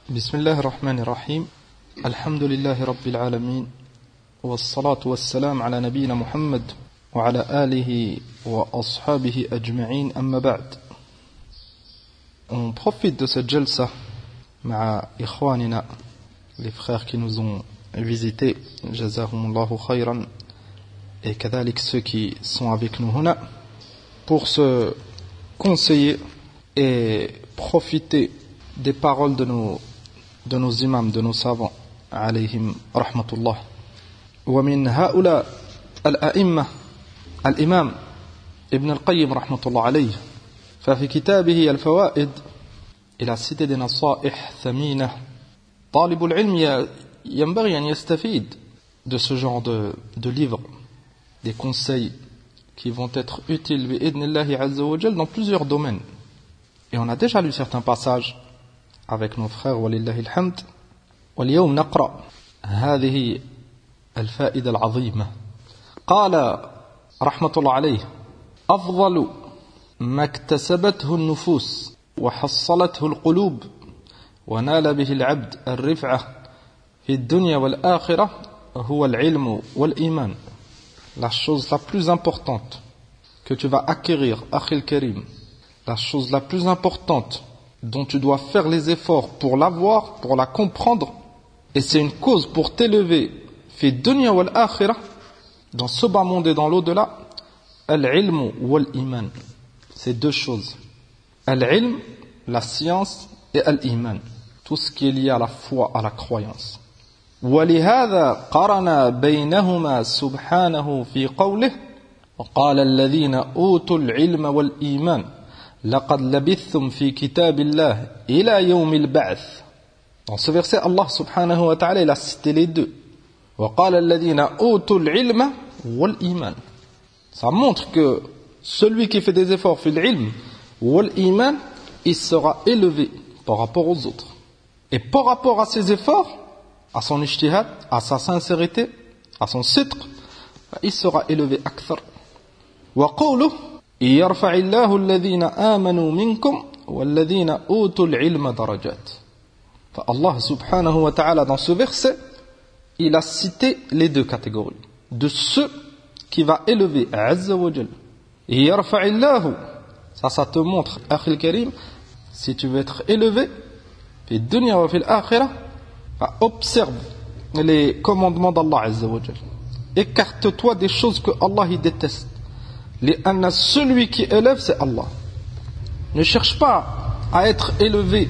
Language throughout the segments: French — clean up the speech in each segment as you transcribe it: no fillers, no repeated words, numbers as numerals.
بسم الله الرحمن الرحيم الحمد لله رب العالمين والصلاة والسلام على نبينا محمد وعلى آله وأصحابه أجمعين أما بعد. On profite de cette jalsa مع إخواننا, les frères qui nous ont visités, jazahumullahu khayran, et كذلك ceux qui sont avec nous huna, pour se conseiller et profiter des paroles de nos imams, de nos savants, alayhim rahmatullah. ومن هؤلاء الأئمة الإمام ابن القيم رحمة الله عليه, ففي كتابه الفوائد il a cité des نصائح ثمينة. طالب العلم ينبغي أن يستفيد de ce genre de livres, des conseils qui vont être utiles بإذن الله عز وجل dans plusieurs domaines. Et on a déjà lu certains passages avec nos frères ولله الحمد. واليوم نقرأ هذه الفائدة العظيمة. قال رحمة الله عليه: أفضل ما اكتسبته النفوس وحصلته القلوب ونال به العبد الرفعة في الدنيا والآخرة هو العلم والإيمان. La chose la plus importante que tu vas acquérir, Akhil Karim, la chose la plus importante dont tu dois faire les efforts pour l'avoir, pour la comprendre, et c'est une cause pour t'élever, fi dunya wal akhirah, dans ce bas monde et dans l'au-delà, al-ilm wal-iman. C'est deux choses. Al-ilm, la science, et al-iman, tout ce qui est lié à la foi, à la croyance. ولهذا قرن بينهما سبحانه في قوله: وقال الذين أوتوا العلم والإيمان لقد لبثتم في كتاب الله إلى يوم البعث. Dans ce verset, Allah subhanahu wa ta'ala, il a cité les deux. وقال الذين أوتوا العلم والإيمان. Ça montre que celui qui fait des efforts في العلم والإيمان, il sera élevé par rapport aux autres. Et par rapport à ses efforts, à son ijtihad, à sa sincérité, à son sidq, il sera élevé akthar. وقوله: يرفع الله الذين آمنوا منكم والذين أوتوا العلم درجات. Allah subhanahu wa ta'ala, dans ce verset, il a cité les deux catégories de ceux qui va élever azza wa jal. يرفع الله, ça te montre, Akhil Karim, si tu veux être élevé, fi dunya wa fi l'akhirah, observe les commandements d'Allah azza wa jal. Écarte-toi des choses que Allah il déteste. Celui qui élève, c'est Allah. Ne cherche pas à être élevé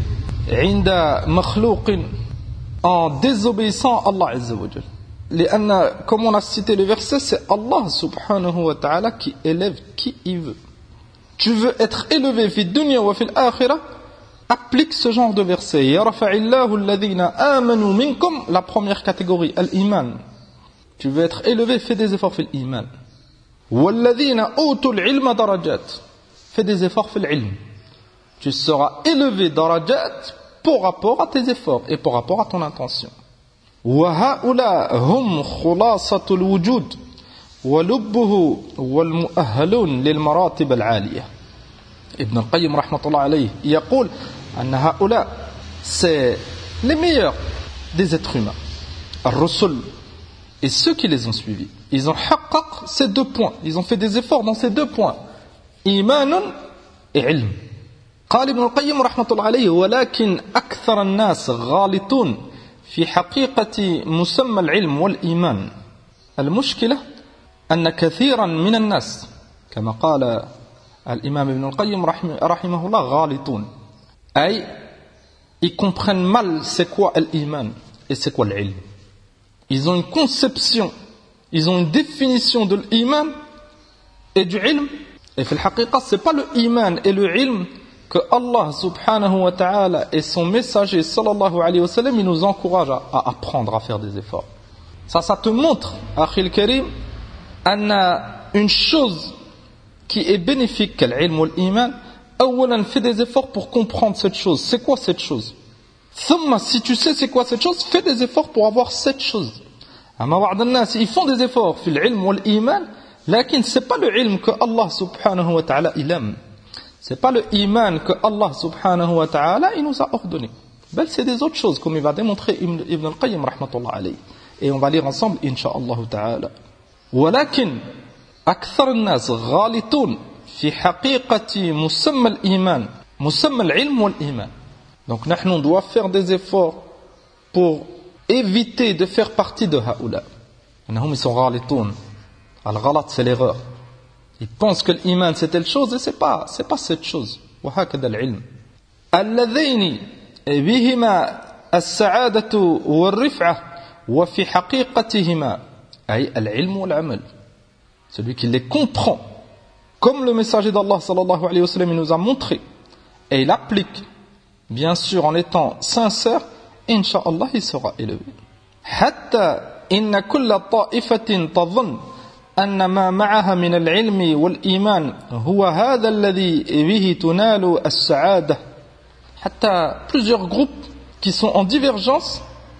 en désobéissant à Allah azza wa jal. Comme on a cité le verset, c'est Allah subhanahu wa ta'ala qui élève qui il veut. Tu veux être élevé fi dunya wa fi l'akhirah, applique ce genre de verset. Yarfa'illahu alladhina amanu minkum, la première catégorie, al-iman. Tu veux être élevé, fais des efforts fi l'iman. وَالَّذِينَ أُوتُوا الْعِلْمَ دَرَجَاتٍ. Fais des efforts fil ilm. Tu seras élevé darajat par rapport à tes efforts et par rapport à ton intention. وَهَؤُلَاء هُمْ خُلَاصَةُ الْوُجُودِ وَلُبُّهُ وَالْمُؤَهَّلُونَ لِلْمَرَاتِبِ الْعَالِيَةِ. Ibn al-Qayyim rahmatullah alayhi يقول أن هؤلاء, c'est les meilleurs des êtres humains, الرسل, et ceux qui les ont suivis. Ils ont haqqaq ces deux points, ils ont fait des efforts dans ces deux points, iman et ilm. قال ابن القيم رحمة الله عليه: ولكن أكثر الناس غالطون في حقيقة مسمى العلم والإيمان. المشكلة أن كثيرا من الناس, كما قال الإمام ابن القيم رحمه الله, غالطون, أي ils comprennent mal c'est quoi l'iman et c'est quoi l'ilm. Ils ont une conception, ils ont une définition de l'iman et du ilm, et fil haqiqa, c'est pas le iman et le ilm que Allah subhanahu wa ta'ala et son messager sallallahu alayhi wa sallam, ils nous encouragent à apprendre à faire des efforts. Ça te montre, Akhil Karim, une chose qui est bénéfique qu'est l'ilm ou l'iman. Awalan, fais des efforts pour comprendre cette chose. C'est quoi cette chose? Thumma, si tu sais c'est quoi cette chose, fais des efforts pour avoir cette chose. Amma ba'd an-nas, ils font des efforts fil ilm wal iman, lakin c'est pas le ilm que Allah subhanahu wa ta'ala il aime. C'est pas le iman que Allah subhanahu wa ta'ala il nous a ordonné. Ben, c'est des autres choses, comme il va démontrer Ibn al-Qayyim, rahmatullah alayhi. Et on va lire ensemble, incha'Allah ta'ala. ولكن أكثر الناس غالطون في حقيقة مسمى الإيمان مسمى العلم والإيمان. Donc نحن on doit faire des efforts pour éviter de faire partie de هؤلاء. Ils sont غالطون. Al-ghalat, c'est l'erreur. Ils pensent que l'iman c'est telle chose et c'est pas cette chose. وهكذا العلم. اللذين بهما السعادة والرفعة وفي حقيقتهما أي العلم والعمل. Celui qui les comprend comme le messager d'Allah sallallahu alayhi wa sallam nous a montré et il applique bien sûr en étant sincère, incha'Allah il sera élevé. حتى إن كل طائفة تظن أن ما معها من العلم والإيمان هو هذا الذي به تنال السعادة. حتى plusieurs groupes qui sont en divergence,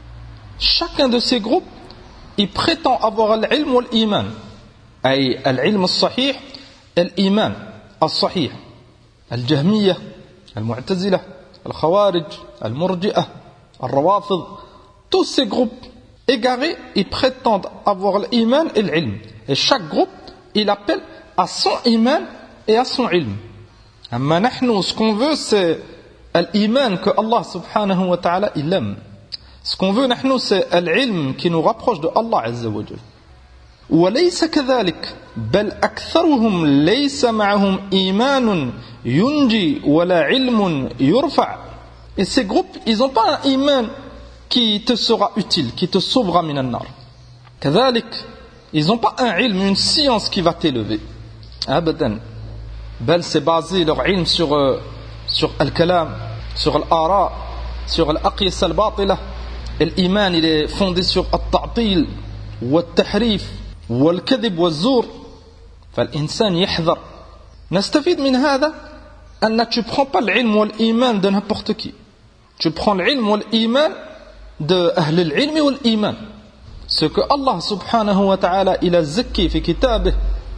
chacun de ces groupes il prétend avoir l'ilm ou l'iman. أي العلم الصحيح الإيمان الصحيح. الجهمية المعتزلة الخوارج المرجئة الروافض, tous ces groupes égarés ils prétendent avoir l'iman et l'ilm. Et chaque groupe il appelle à son iman et à son ilm. أما نحن ce qu'on veut c'est l'iman que Allah subhanahu wa ta'ala il aime. Ce qu'on veut نحن c'est l'ilm qui nous rapproche de Allah azza wa jalla. وليس كذلك بل أكثرهم ليس معهم إيمان ينجي ولا علم يرفع. Et ces groupes ils n'ont pas un iman qui te sera utile, qui te sauvera من النار. كذلك ils n'ont pas un ilm, une science qui va t'élever. أبدا. بل c'est basé leur ilm sur al-kalam, sur al-ara, sur al-aqyas al-batila. Et l'iman il est fondé sur al-ta'til wal-tahrif wal-kadhib wal-zour. فالإنسان يحذر. نستفيد من هذا أن tu prends pas l'ilm ou l'iman de n'importe qui. Tu prends l'ilm ou l'iman de أهل العلم والإيمان. Ce que Allah subhanahu wa ta'ala il a zaki fi kitabih,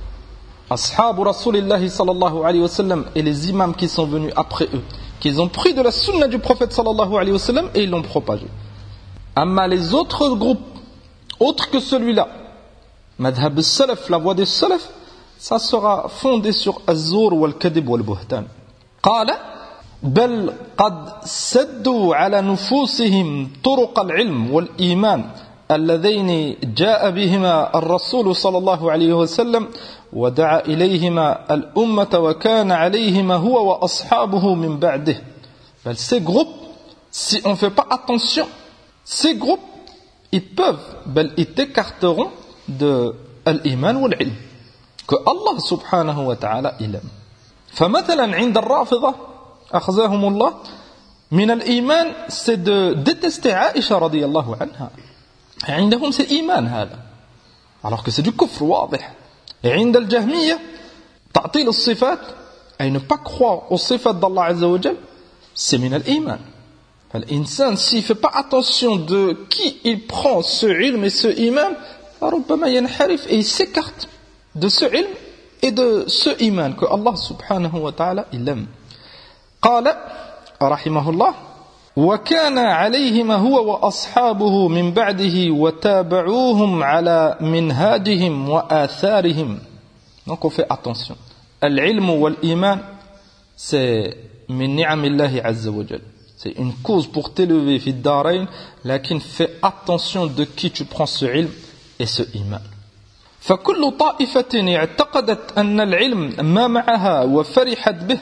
ashabu rasulillahi sallallahu alayhi wa sallam et les imams qui sont venus après eux, qu'ils ont pris de la sunna du prophète sallallahu alayhi wa sallam et ils l'ont propagé. Amma les autres groupes autres que celui-là, madhab al-salaf, la voie des salaf, ça sera fondé sur az-zur wal-kadib wal-buhtan. قال بل قد سدوا على نفوسهم طرق العلم والإيمان اللذين جاء بهما الرسول صلى الله عليه وسلم ودعا إليهما الأمة وكان عليهما هو وأصحابه من بعده. بل ces groupes, si on ne fait pas attention, ces groupes, ils peuvent, بل ils t'écarteront de l'iman ou l'ilm que Allah subhanahu wa ta'ala il aime. فمثلا عند الرافضة أخزاهم الله من الإيمان c'est de détester Aïcha رضي الله عنها. عندهم c'est إيمان هذا alors que c'est du kufr واضح. Et عند الجهمية تعطيل الصفات أي ne pas croire aux صفات d'Allah عز وجل c'est من الإيمان. فالإنسان s'il ne fait pas attention de qui il prend ce ilm et ce iman فربما ينحرف et il s'écarte de ce ilm et de ce iman que Allah subhanahu wa ta'ala il aime. قال رحمه الله وكان عليهما هو وأصحابه من بعده وتابعوهم على منهاجهم وآثارهم. Donc on fait attention. العلم والإيمان c'est من نعم الله عز وجل. C'est une cause pour t'élever في الدارين, لكن fais attention de qui tu prends ce ilm et ce iman. فكل طائفة اعتقدت أن العلم ما معها وفرحت به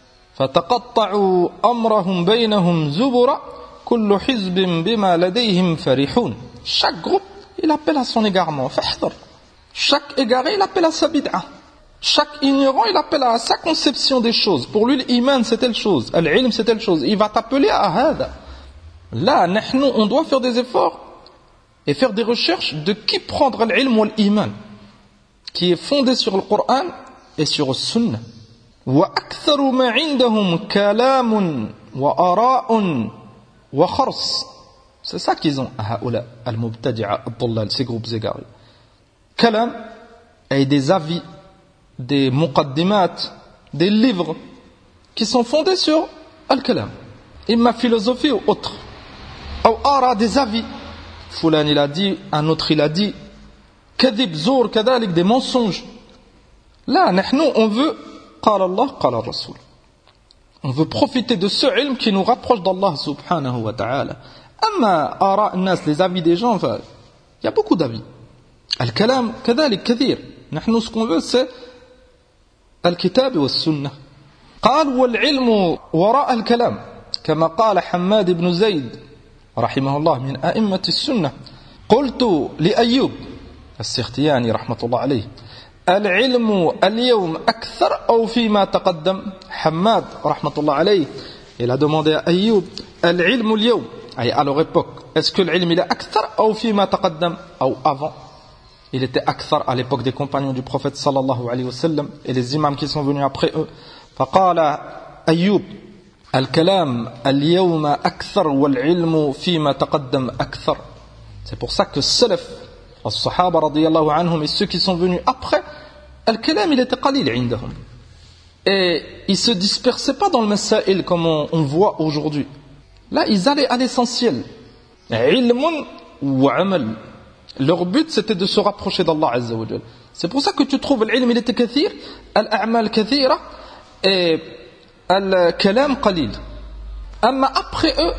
فتقطعوا أمرهم بينهم زبرا كل حزب بما لديهم فرحون. Chaque groupe il appelle à son égarement. فاحذر. Chaque égaré il appelle à sa bid'a. Chaque ignorant il appelle à sa conception des choses. Pour lui l'iman c'est telle chose, l'ilm c'est telle chose. Il va t'appeler à hada. Là, نحن on doit faire des efforts et faire des recherches de qui prendre l'ilm ou l'iman qui est fondé sur le Coran et sur le Sunnah. وأكثر ما عندهم كلام وآراء وخرص. C'est ça qu'ils ont, هؤلاء المبتدعة الضلال, ces groupes égarés. كلام et des avis, des muqaddimat, des livres qui sont fondés sur al-kalam. imma philosophie ou autre, ou ara des avis. Foulan il a dit, un autre il a dit, kadhib, zour, kadhalik, des mensonges. Là, nous, on veut, qala Allah, qala Rasul. On veut profiter de ce ilm qui nous rapproche d'Allah subhanahu wa ta'ala. Amma ara nas, les avis des gens, il y a beaucoup d'avis. Al-kalam, kadhalik, kathir. Nous, ce qu'on veut, c'est al-kitab wa sunnah. قال والعلم وراء الكلام كما قال حماد بن زيد رحمه الله من أئمة السنة قلت لأيوب السختياني رحمة الله عليه العلم اليوم أكثر أو فيما تقدم حماد رحمة الله عليه il a demandé à Ayoub العلم اليوم أي à leur époque est-ce que l'ilm il est أكثر أو فيما تقدم أو avant il était أكثر à l'époque des compagnons du prophète sallallahu alayhi wa sallam et les imams qui sont venus après eux فقال أيوب الكلام اليوم أكثر والعلم فيما تقدم أكثر. C'est pour ça que salaf, الصحابة رضي الله عنهم et ceux qui sont venus après, الكلام il était قليل عندهم. Et ils se dispersaient pas dans le masail comme on voit aujourd'hui. Là, ils allaient à l'essentiel. علم وعمل. Leur but c'était de se rapprocher d'Allah Azza wa Jal. C'est pour ça que tu trouves l'ilm il était كثير, الأعمال كثيرة. Et الكلام قليل أما après eux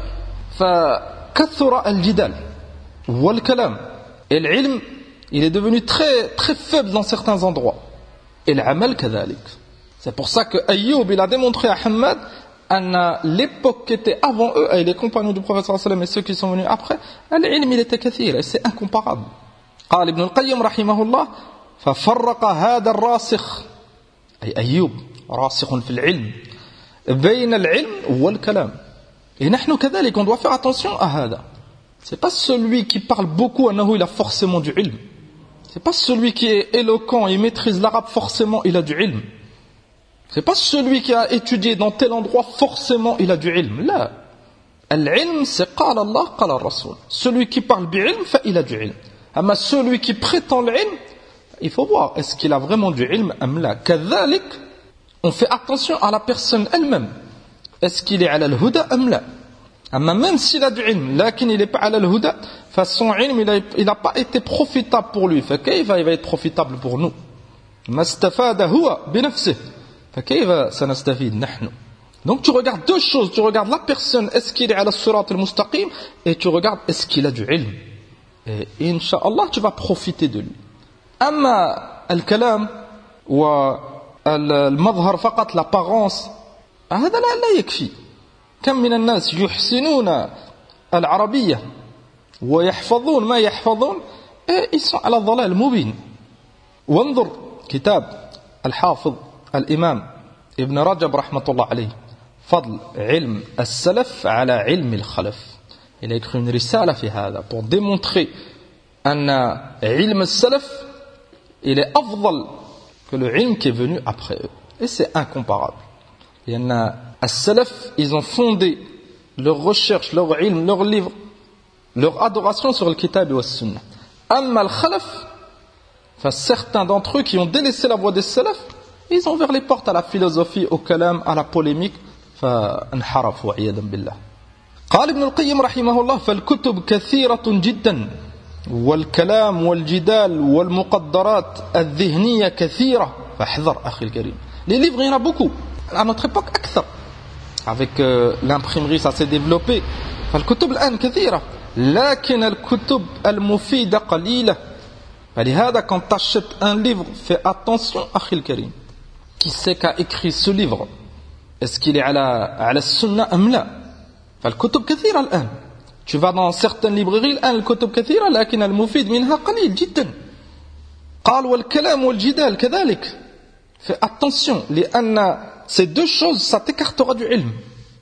فكثر الجدال والكلام et l'ilm il est devenu très très faible dans certains endroits et العمل كذلك. C'est pour ça que Ayyub il a démontré à Hamad à l'époque qui était avant eux et les compagnons du prophète sallallahu alayhi wa sallam et ceux qui sont venus après l'ilm il était كثير et c'est incomparable. قال ابن القيم رحمه الله ففرق هذا الراسخ أي أيوب راسخ في العلم بين العلم والكلام. Et نحن كذلك on doit faire attention à هذا. C'est pas celui qui parle beaucoup أنه il a forcément du ilm. C'est pas celui qui est éloquent et maîtrise l'arabe forcément il a du ilm. C'est pas celui qui a étudié dans tel endroit forcément il a du ilm. Là, العلم c'est قال الله قال الرسول. Celui qui parle بعلم فإل a du ilm. أما celui qui prétend l'ilm, il faut voir est-ce qu'il a vraiment du ilm أم لا. كذلك on fait attention à la personne elle-même. Est-ce qu'il est à l'huda ou la? Même s'il a du ilm, mais il n'est pas à l'huda, son ilm il n'a pas été profitable pour lui. Il va être profitable pour nous. Donc tu regardes deux choses. Tu regardes la personne, est-ce qu'il est à la surat al-mustaqim, et tu regardes est-ce qu'il a du ilm. Et Inch'Allah tu vas profiter de lui. Amma al-kalam wa المظهر فقط l'apparence هذا لا يكفي. كم من الناس يحسنون العربية ويحفظون ما يحفظون ils sont على ضلال مبين. وانظر كتاب الحافظ الإمام ابن رجب رحمة الله عليه فضل علم السلف على علم الخلف. Il a écrit une risala في هذا pour démontrer أن علم السلف il est أفضل que le ilm qui est venu après eux. Et c'est incomparable. Il y en a, as-salaf, ils ont fondé leur recherche, leur ilm, leur livre, leur adoration sur le kitab et le sunnah. Amma al-khalaf, certains d'entre eux qui ont délaissé la voie des salaf, ils ont ouvert les portes à la philosophie, au kalam, à la polémique, فانحرفوا عياذا بالله. قال ابن القيم رحمه الله فالكتب كثيرة جدا والكلام والجدال والمقدرات الذهنية كثيرة فاحذر أخي الكريم. Les livres, il y en a beaucoup. À notre époque, أكثر. Avec l'imprimerie, ça s'est développé. فالكتب الآن كثيرة لكن الكتب المفيدة قليلة. فلهذا quand tu achètes un livre, fais attention أخي الكريم. Qui c'est qui a écrit ce livre? Est-ce qu'il est على السنة أم لا? فالكتب كثيرة الآن. Tu vas dans certaines librairies, الآن الكتب كثيرة لكن المفيد منها قليل جدا. قال والكلام والجدال كذلك. Fais attention, لأن ces deux choses, ça t'écartera du ilm.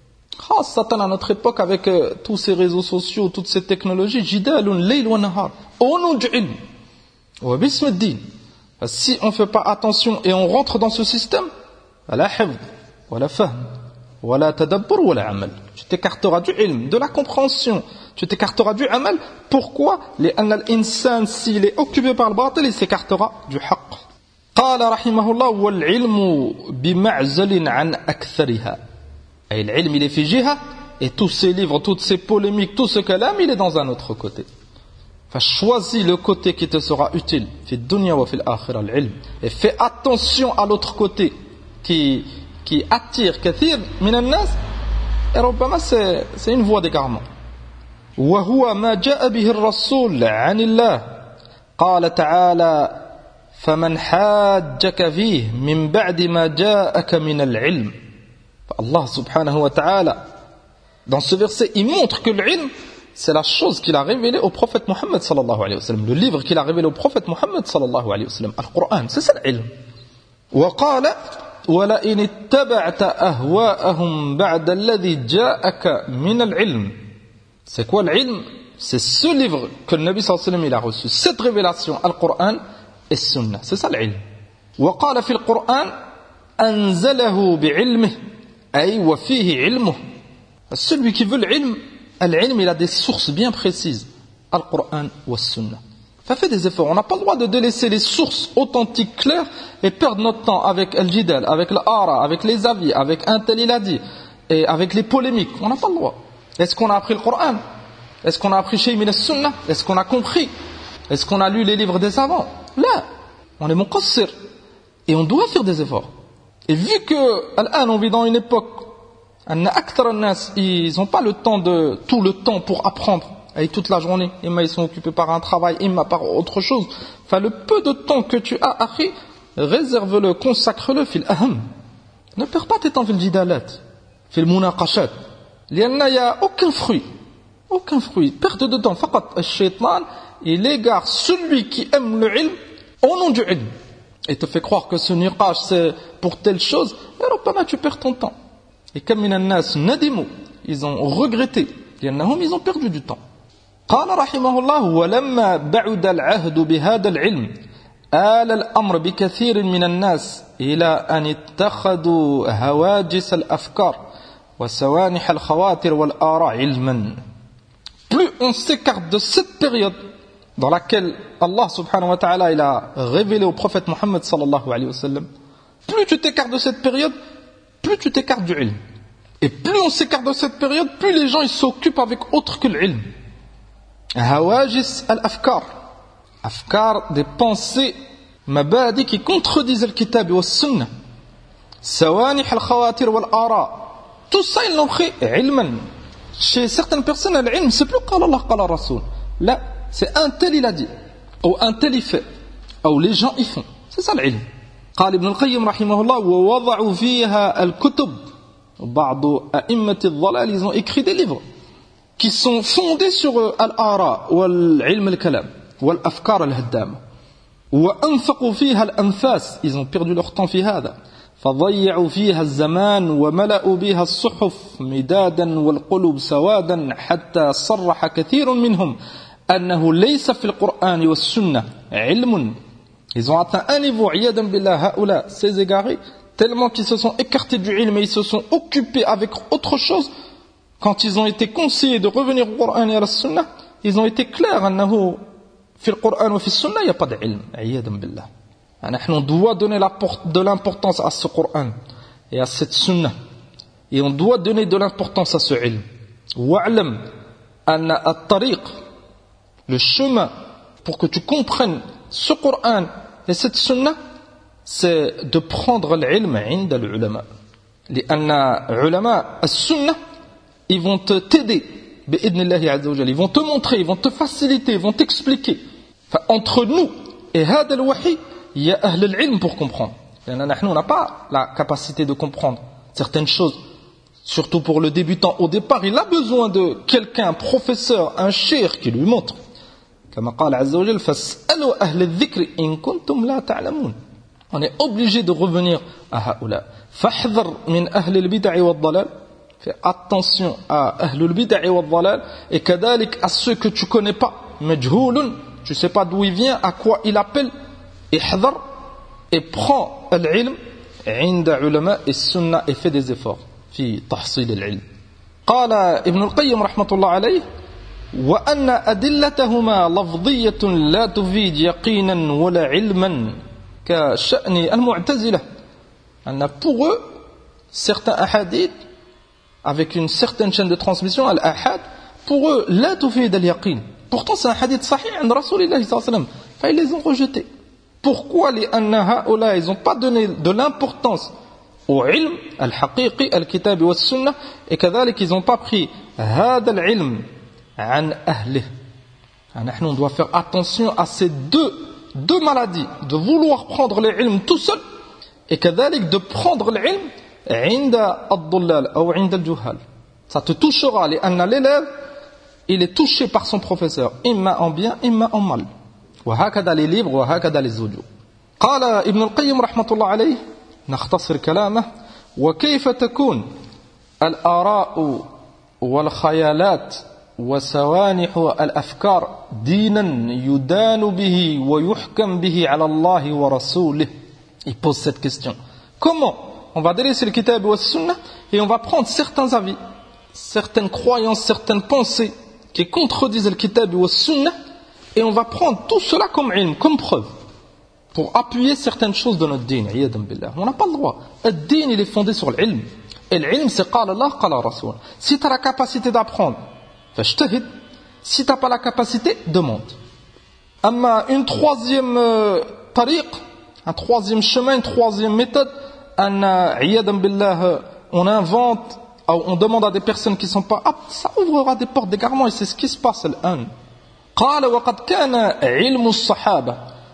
خاصة à notre époque avec tous ces réseaux sociaux, toutes ces technologies, جدال ليل ونهار. Au nom du ilm. وباسم الدين. Si on ne fait pas attention et on rentre dans ce système, لا حفظ ولا فهم ولا تدبر ولا عمل. Tu t'écarteras du ilm, de la compréhension. Tu t'écarteras du amal. Pourquoi? لأن الإنسان s'il est occupé par le batil, il s'écartera du haqq. قال رحمه الله والعلم بمعزل عن أكثرها. أي العلم il est في جهة et tous ces livres, toutes ces polémiques, tout ce qu'elle aime, il est dans un autre côté. Choisis le côté qui te sera utile, fi dunya wa fil akhirah, al-ilm, et fais attention à l'autre côté qui attire kathir min an-nas, et ربما c'est une voie d'égarement. وهو ما جاء به الرسول عن الله قال تعالى فمن حاجك فيه من بعد ما جاءك من العلم. Allah subhanahu wa ta'ala, dans ce verset, il montre que l'ilm, c'est la chose qu'il a révélée au prophète Mohammed sallallahu alayhi wa sallam, le livre qu'il a révélé au prophète Mohammed sallallahu alayhi wa sallam, Al-Qur'an, c'est ça l'ilm. وقال ولئن اتبعت أهواءهم بعد الذي جاءك من العلم. C'est quoi l'ilm? C'est ce livre que le Nabi sallallahu alayhi wa sallam il a reçu, cette révélation, Al-Qur'an et Sunna, c'est ça l'ilm. وقال في القرآن أنزله بعلمه أي وفيه علمه. Celui qui veut l'ilm, l'ilm il a des sources bien précises, Al-Qur'an wa Sunna. Fais des efforts, on n'a pas le droit de délaisser les sources authentiques, claires, et perdre notre temps avec al-jidal, avec l'ara, avec les avis, avec un tel il a dit, et avec les polémiques. On n'a pas le droit. Est-ce qu'on a appris le Coran? Est-ce qu'on a appris Shay min as-Sunnah? Est-ce qu'on a compris? Est-ce qu'on a lu les livres des savants? Là, on est muqassir. Et on doit faire des efforts. Et vu que, on vit dans une époque, ils n'ont pas le temps tout le temps pour apprendre. Et toute la journée, ils sont occupés par un travail, par autre chose. Enfin, le peu de temps que tu as, akhi, réserve-le, consacre-le, fil aham. Ne perds pas tes temps, fil jidalat, fil munaqashat. Il n'y a aucun fruit. Aucun fruit. Perte de temps. Faqat, al-shaytan, il égare celui qui aime le ilm au nom du ilm. Et te fait croire que ce niqash, c'est pour telle chose. Et rabbana, tu perds ton temps. Et comme min an-nas nadimu, ils ont regretté. Ils ont perdu du temps. قال رحمه الله ولما بعد العهد بهذا العلم آل الأمر بكثير من الناس إلى أن اتخذوا هواجس الأفكار وسوانح الخواطر والآراء علما. Plus on s'écarte de cette période dans laquelle Allah subhanahu wa ta'ala il a révélé au prophète Mohammed sallallahu alayhi wa sallam, plus tu t'écartes de cette période, plus tu t'écartes du ilm. Et plus on s'écarte de cette période, plus les gens ils s'occupent avec autre que l'ilm. Hawajis al-afkar, afkar des pensées, mabadi qui contredisent le kitab wa sunnah, sawanih al-khawatir wal-ara, tout ça ils l'ont pris ilman. Chez certaines personnes l'ilm c'est plus qala Allah qala Rasoul, là c'est un tel il a dit ou un tel il fait ou les gens ils font, c'est ça l'ilm. قال ابن القيم رحمه الله ووضعوا فيها الكتب. بعض أئمة الضلال ils ont écrit des livres qui sont fondés sur al-ara wal-ilm al-kalam wal-afkar al-haddam وأنفقوا فيها الأنفاس ils ont perdu leur temps في هذا فضيعوا فيها الزمان وملأوا بها الصحف مدادا والقلوب سوادا حتى صرح كثير منهم أنه ليس في القرآن والسنة علم. Ils ont atteint un niveau عياذا بالله هؤلاء ces égarés tellement qu'ils se sont écartés du ilm et ils se sont occupés avec autre chose. Quand ils ont été conseillés de revenir au Coran et à la Sunna, ils ont été clairs أنه في القرآن وفي السنة il n'y a pas d'ilm عياذا بالله. On doit donner de l'importance à ce Coran et à cette Sunna et on doit donner de l'importance à ce ilm. وَاعْلَمْ أَنَّ الطَّرِيق, le chemin pour que tu comprennes ce Coran et cette Sunna, c'est de prendre l'ilm عند العلماء. لأن علماء السنة ils vont t'aider بإذن الله عز وجل, ils vont te montrer, ils vont te faciliter, ils vont t'expliquer. Entre nous et هذا الوحي il y a أهل العلم pour comprendre. On n'a pas la capacité de comprendre certaines choses, surtout pour le débutant. Au départ il a besoin de quelqu'un, un professeur, un cheikh qui lui montre. كما قال عز وجل فاسألوا أهل الذكر إن كنتم لا تعلمون. On est obligé de revenir à هؤلاء. فاحذر من أهل البدع والضلال. Fais attention à أهل البدع والضلال et كذلك à ceux que tu connais pas. مجهول, tu sais pas d'où il vient, à quoi il appelle. احذر et prends العلم عند علماء السنة et fais des efforts في تحصيل العلم. قال ابن القيم رحمة الله عليه وأن أدلتهما لفظية لا تفيد يقينا ولا علما كشأن المعتزلة. أن pour eux certains hadiths avec une certaine chaîne de transmission, al-ahad, pour eux, la tufid al-yaqin. Pourtant, c'est un hadith sahih en Rasulullah sallallahu alayhi wa sallam. Enfin, ils les ont rejetés. Pourquoi les anna haoula, ils n'ont pas donné de l'importance au ilm, al-haqiqi, al-kitab wa sunnah, et kadhalik, ils n'ont pas pris hada al-ilm an ahlih. On doit faire attention à ces deux maladies, de vouloir prendre l'ilm tout seul, et kadhalik, de prendre l'ilm inda ad-dullal ou inda al-juhal. Ça te touchera, l'élève, il est touché par son professeur, imma en bien, imma en mal. وهكذا les livres وهكذا les audios. قال ابن القيم رحمة الله عليه نختصر كلامه وكيف تكون الآراء والخيالات وسوانح الأفكار دينا يدان به ويحكم به على الله ورسوله. Il pose cette question. Comment on va délaisser le kitab wa sunnah et on va prendre certains avis, certaines croyances, certaines pensées qui contredisent le kitab wa sunnah, et on va prendre tout cela comme ilm, comme preuve, pour appuyer certaines choses de notre dîn. On n'a pas le droit. Le dîn, il est fondé sur l'ilm. Et l'ilm, c'est qala Allah, qala Rasul. Si tu as la capacité d'apprendre, fajtahid. Si tu n'as pas la capacité, demande. Amma une troisième tariq, un troisième chemin, une troisième méthode, on invente, on demande à des personnes qui ne sont pas aptes, ça ouvrira des portes d'égarement, et c'est ce qui se passe l'an. قال وقد كان علم الصحابة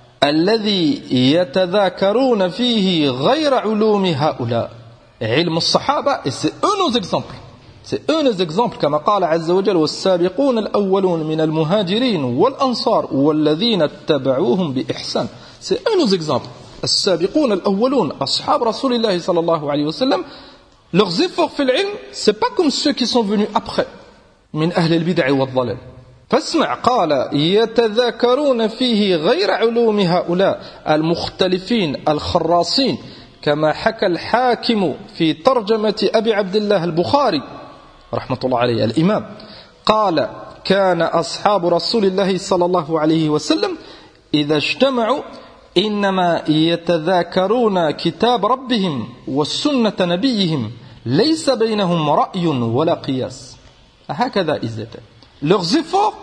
الذي يتذاكرون فيه غير علوم هؤلاء. علم الصحابة, et c'est eux nos exemples. C'est eux nos exemples, كما قال عز وجل والسابقون الأولون من المهاجرين والأنصار والذين اتبعوهم بإحسان. C'est eux nos exemples. السابقون الأولون أصحاب رسول الله صلى الله عليه وسلم. Leurs efforts في العلم, c'est pas comme ceux qui sont venus après من أهل البدع والضلال. فاسمع قال يتذاكرون فيه غير علوم هؤلاء المختلفين الخراصين كما حكى الحاكم في ترجمة أبي عبد الله البخاري رحمة الله عليه الإمام قال كان أصحاب رسول الله صلى الله عليه وسلم إذا اجتمعوا إنما يتذاكرون كتاب ربهم والسنة نبيهم ليس بينهم رأي ولا قياس. هكذا إزاء leurs efforts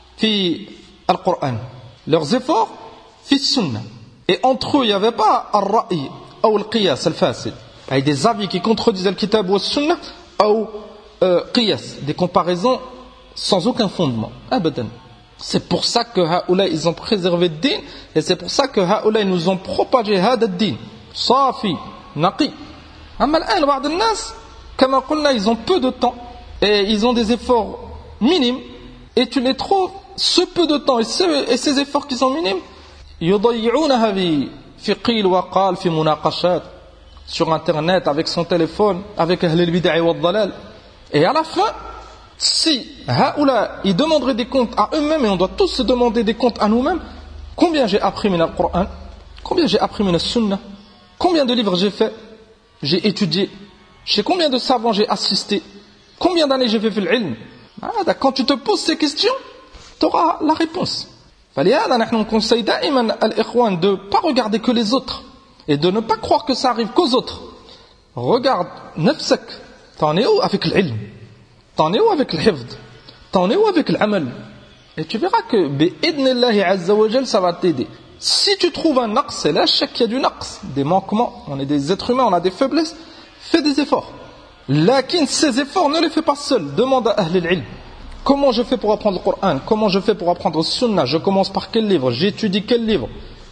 في القرآن, leurs efforts في السنة. Et entre eux, il n'y avait pas al-ra'i ou al-qiyas al-fasid, avec des avis qui contredisaient le kitab ou le sunnah, ou qiyas, des comparaisons sans aucun fondement. Abadan. C'est pour ça que haoula, ils ont préservé le din, et c'est pour ça que haoula, ils nous ont propagé hada din, safi, naqi. Amma al-an, ba'd al-nas, comme on l'a dit, ils ont peu de temps, et ils ont des efforts minimes, et tu les trouves ce peu de temps et ces efforts qui sont minimes يضيعونها في قيل وقال في مناقشات sur internet avec son téléphone avec أهل البدع والضلال. Et à la fin, si haoula ils demanderaient des comptes à eux-mêmes, et on doit tous se demander des comptes à nous-mêmes, combien j'ai appris min al-Qur'an, combien j'ai appris min al-Sunnah, combien de livres j'ai fait, j'ai étudié, chez combien de savants j'ai assisté, combien d'années j'ai fait l'ilm. Quand tu te poses ces questions, tu auras la réponse. فلهذا نحن conseille دائما الإخوان de ne pas regarder que les autres et de ne pas croire que ça arrive qu'aux autres. Regarde nafsak, t'en es où avec l'ilm, t'en es où avec l'hifd, t'en es où avec l'amal, et tu verras que bi'idnillahi azza wa jal, ça va t'aider. Si tu trouves un naqs, c'est là chaque qu'il y a du naqs, des manquements, on est des êtres humains, on a des faiblesses, fais des efforts. Lakin ces efforts, ne les fais pas seul. Demande à Ahl al-Ilm. Comment je fais pour apprendre le Coran? Comment je fais pour apprendre le Sunnah? Je commence par quel livre? J'étudie quel livre?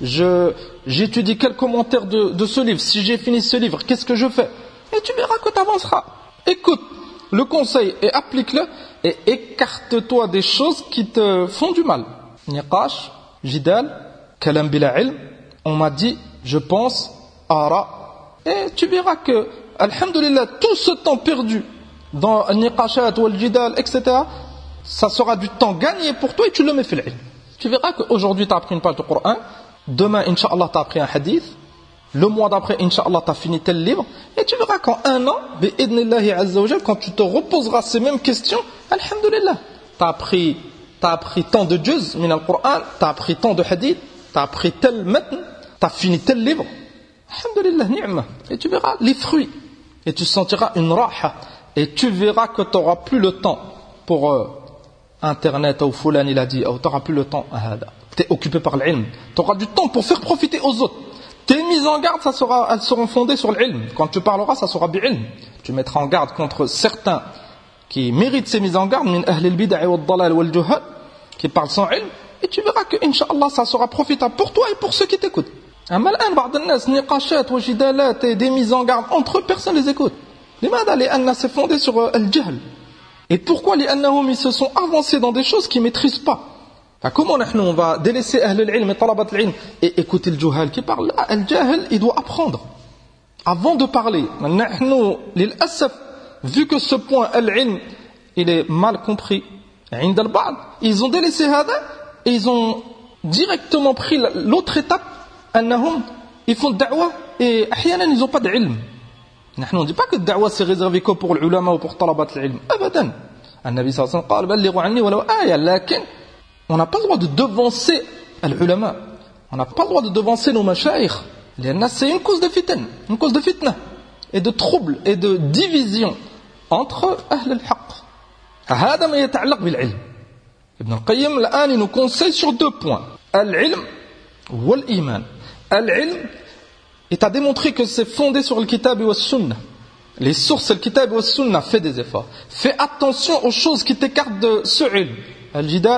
J'étudie quel commentaire de ce livre? Si j'ai fini ce livre, qu'est-ce que je fais? Et tu verras que tu avanceras. Écoute le conseil et applique-le, et écarte-toi des choses qui te font du mal. Niqash, jidal, kalam bila ilm. On m'a dit, je pense, ara. Et tu verras que alhamdulillah, tout ce temps perdu dans le niqashat ou le jidal, etc., ça sera du temps gagné pour toi et tu le mets fil ilm. Tu verras qu'aujourd'hui tu as appris une page du Coran, demain, incha'Allah, tu as appris un hadith, le mois d'après, incha'Allah, tu as fini tel livre, et tu verras qu'en un an, bi'idnillahi azza wa jal, quand tu te reposeras ces mêmes questions, alhamdulillah, tu as appris tant de juz min al-Coran, tu as appris tant de hadith, tu as appris tel matn, tu as fini tel livre, alhamdulillah, ni'ma, et tu verras les fruits. Et tu sentiras une raha, Et tu verras que tu n'auras plus le temps pour Internet, ou Fulan il a dit, ou tu n'auras plus le temps. Tu es occupé par l'ilm. Tu auras du temps pour faire profiter aux autres. Tes mises en garde, elles seront fondées sur l'ilm. Quand tu parleras, ça sera bi'ilm. Tu mettras en garde contre certains qui méritent ces mises en garde, min ahl al-bid'a wal dalal wal juhal, qui parlent sans ilm, et tu verras que, Inch'Allah, ça sera profitable pour toi et pour ceux qui t'écoutent. Et des mises en garde entre eux, personne ne les écoute. C'est fondé sur al-jahl. Et pourquoi les annahum, ils se sont avancés dans des choses qu'ils ne maîtrisent pas? Comment on va délaisser ahl al-ilm et talabat al-ilm et écouter le juhal qui parle? Là, al-jahl, il doit apprendre avant de parler. Vu que ce point al-ilm, il est mal compris, ils ont délaissé hada et ils ont directement pris l'autre étape. annahum, ils font da'wa et ahyanan, ils n'ont pas d'ilm. On ne dit pas que le da'wa c'est réservé que pour l'ulama ou pour talabat al-ilm. Abadan. An-Nabi sallallahu alayhi wa sallam qala ballighu anni walau aya, lakin on n'a pas le droit de devancer l'ulama. On n'a pas le droit de devancer nos mashayikh. C'est une cause de fitna, et de trouble et de division entre ahl al-haqq. هذا ما يتعلق بالعلم. ابن القيم الآن il nous conseille sur deux points. Al-ilm wal-iman. Al-ilm, il t'a démontré que c'est fondé sur le kitab et le sunnah. Les sources, le kitab et le sunnah, fais des efforts. Fais attention aux choses qui t'écartent de ce ilm. Al-jidal